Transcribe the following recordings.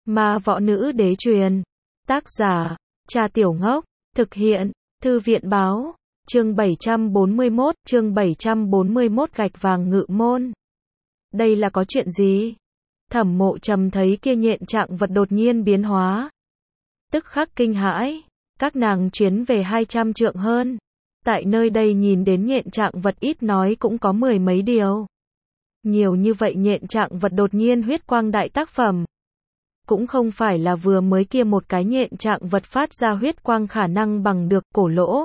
Ma võ nữ đế truyền. Tác giả, Trà Tiểu Ngốc. Thực hiện, Thư viện báo. Chương 741 gạch vàng ngự môn. Đây là có chuyện gì? Thẩm Mộ Trầm thấy kia nhện trạng vật đột nhiên biến hóa. Tức khắc kinh hãi, các nàng chuyến về 200 trượng hơn. Tại nơi đây nhìn đến nhện trạng vật ít nói cũng có 10 mấy điều. Nhiều như vậy nhện trạng vật đột nhiên huyết quang đại tác phẩm. Cũng không phải là vừa mới kia một cái nhện trạng vật phát ra huyết quang khả năng bằng được. Cổ Lỗ.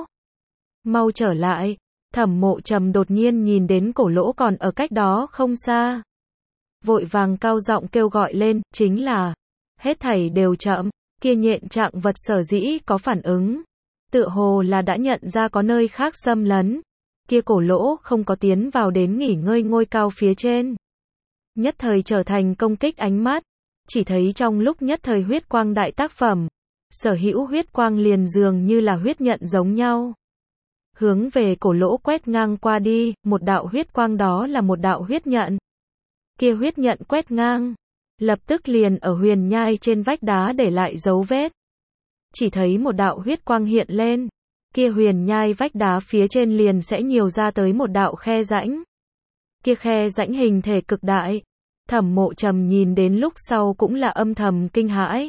Mau trở lại. Thẩm Mộ Trầm đột nhiên nhìn đến Cổ Lỗ còn ở cách đó không xa. Vội vàng cao giọng kêu gọi lên, chính là, hết thảy đều chậm, kia nhện trạng vật sở dĩ có phản ứng. Tựa hồ là đã nhận ra có nơi khác xâm lấn. Kia Cổ Lỗ không có tiến vào đến nghỉ ngơi ngôi cao phía trên. Nhất thời trở thành công kích ánh mắt. Chỉ thấy trong lúc nhất thời huyết quang đại tác phẩm. Sở hữu huyết quang liền dường như là huyết nhận giống nhau. Hướng về Cổ Lỗ quét ngang qua đi, một đạo huyết quang đó là một đạo huyết nhận. Kia huyết nhận quét ngang. Lập tức liền ở huyền nhai trên vách đá để lại dấu vết. Chỉ thấy một đạo huyết quang hiện lên. Kia huyền nhai vách đá phía trên liền sẽ nhiều ra tới một đạo khe rãnh. Kia khe rãnh hình thể cực đại. Thẩm Mộ Trầm nhìn đến lúc sau cũng là âm thầm kinh hãi.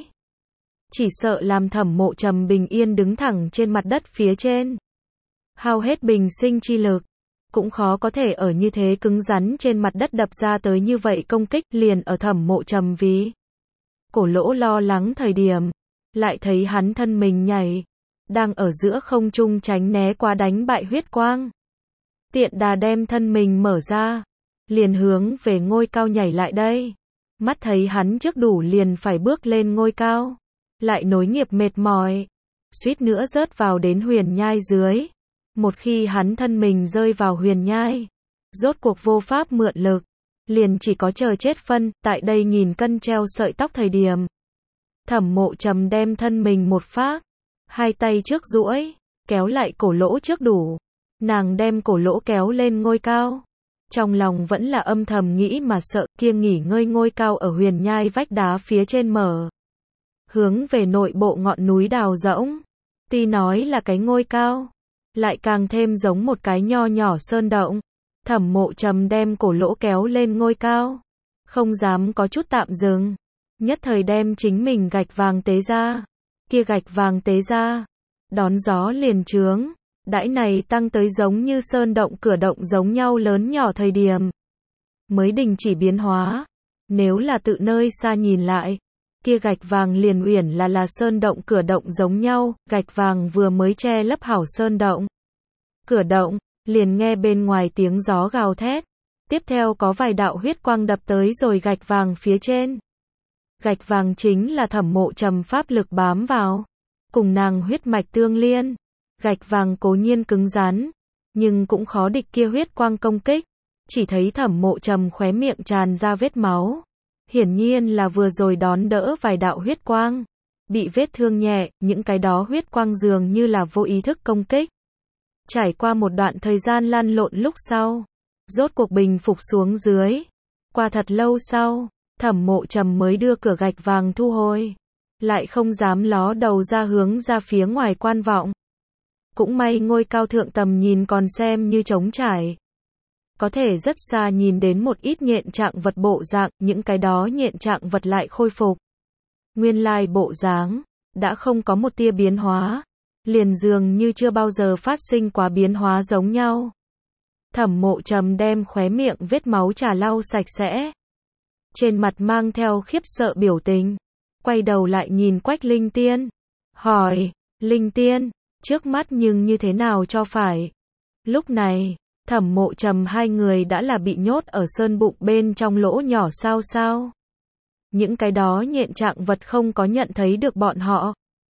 Chỉ sợ làm Thẩm Mộ Trầm bình yên đứng thẳng trên mặt đất phía trên. Hao hết bình sinh chi lực. Cũng khó có thể ở như thế cứng rắn trên mặt đất đập ra tới như vậy công kích liền ở Thẩm Mộ Trầm ví. Cổ Lỗ lo lắng thời điểm. Lại thấy hắn thân mình nhảy. Đang ở giữa không trung tránh né qua đánh bại huyết quang. Tiện đà đem thân mình mở ra. Liền hướng về ngôi cao nhảy lại đây. Mắt thấy hắn trước đủ liền phải bước lên ngôi cao. Lại nối nghiệp mệt mỏi. Suýt nữa rớt vào đến huyền nhai dưới. Một khi hắn thân mình rơi vào huyền nhai. Rốt cuộc vô pháp mượn lực. Liền chỉ có chờ chết phân. Tại đây nghìn cân treo sợi tóc thời điểm. Thẩm Mộ Trầm đem thân mình một phát. Hai tay trước duỗi. Kéo lại Cổ Lỗ trước đủ. Nàng đem Cổ Lỗ kéo lên ngôi cao. Trong lòng vẫn là âm thầm nghĩ mà sợ kia nghỉ ngơi ngôi cao ở huyền nhai vách đá phía trên mở. Hướng về nội bộ ngọn núi đào rỗng. Tuy nói là cái ngôi cao. Lại càng thêm giống một cái nho nhỏ sơn động. Thẩm Mộ Trầm đem Cổ Lỗ kéo lên ngôi cao. Không dám có chút tạm dừng. Nhất thời đem chính mình gạch vàng tế ra. Kia gạch vàng tế ra. Đón gió liền trướng. Đãi này tăng tới giống như sơn động cửa động giống nhau lớn nhỏ thời điểm. Mới đình chỉ biến hóa. Nếu là tự nơi xa nhìn lại. Kia gạch vàng liền uyển là sơn động cửa động giống nhau. Gạch vàng vừa mới che lấp hảo sơn động. Cửa động, liền nghe bên ngoài tiếng gió gào thét. Tiếp theo có vài đạo huyết quang đập tới rồi gạch vàng phía trên. Gạch vàng chính là Thẩm Mộ Trầm pháp lực bám vào. Cùng nàng huyết mạch tương liên. Gạch vàng cố nhiên cứng rắn, nhưng cũng khó địch kia huyết quang công kích. Chỉ thấy Thẩm Mộ Trầm khóe miệng tràn ra vết máu. Hiển nhiên là vừa rồi đón đỡ vài đạo huyết quang. Bị vết thương nhẹ, những cái đó huyết quang dường như là vô ý thức công kích. Trải qua một đoạn thời gian lăn lộn lúc sau. Rốt cuộc bình phục xuống dưới. Qua thật lâu sau, Thẩm Mộ Trầm mới đưa cửa gạch vàng thu hồi. Lại không dám ló đầu ra hướng ra phía ngoài quan vọng. Cũng may ngôi cao thượng tầm nhìn còn xem như trống trải. Có thể rất xa nhìn đến một ít nhện trạng vật bộ dạng, những cái đó nhện trạng vật lại khôi phục. Nguyên lai bộ dáng, đã không có một tia biến hóa. Liền dường như chưa bao giờ phát sinh quá biến hóa giống nhau. Thẩm Mộ Trầm đem khóe miệng vết máu trà lau sạch sẽ. Trên mặt mang theo khiếp sợ biểu tình. Quay đầu lại nhìn Quách Linh Tiên. Hỏi, Linh Tiên. Trước mắt nhưng như thế nào cho phải. Lúc này, Thẩm Mộ Trầm hai người đã là bị nhốt ở sơn bụng bên trong lỗ nhỏ sao. Những cái đó nhện trạng vật không có nhận thấy được bọn họ.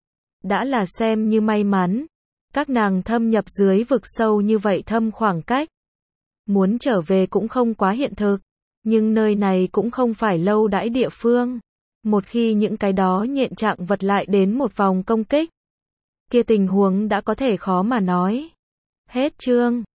Đã là xem như may mắn. Các nàng thâm nhập dưới vực sâu như vậy thâm khoảng cách. Muốn trở về cũng không quá hiện thực. Nhưng nơi này cũng không phải lâu đãi địa phương. Một khi những cái đó nhện trạng vật lại đến một vòng công kích. Kia tình huống đã có thể khó mà nói. Hết chương.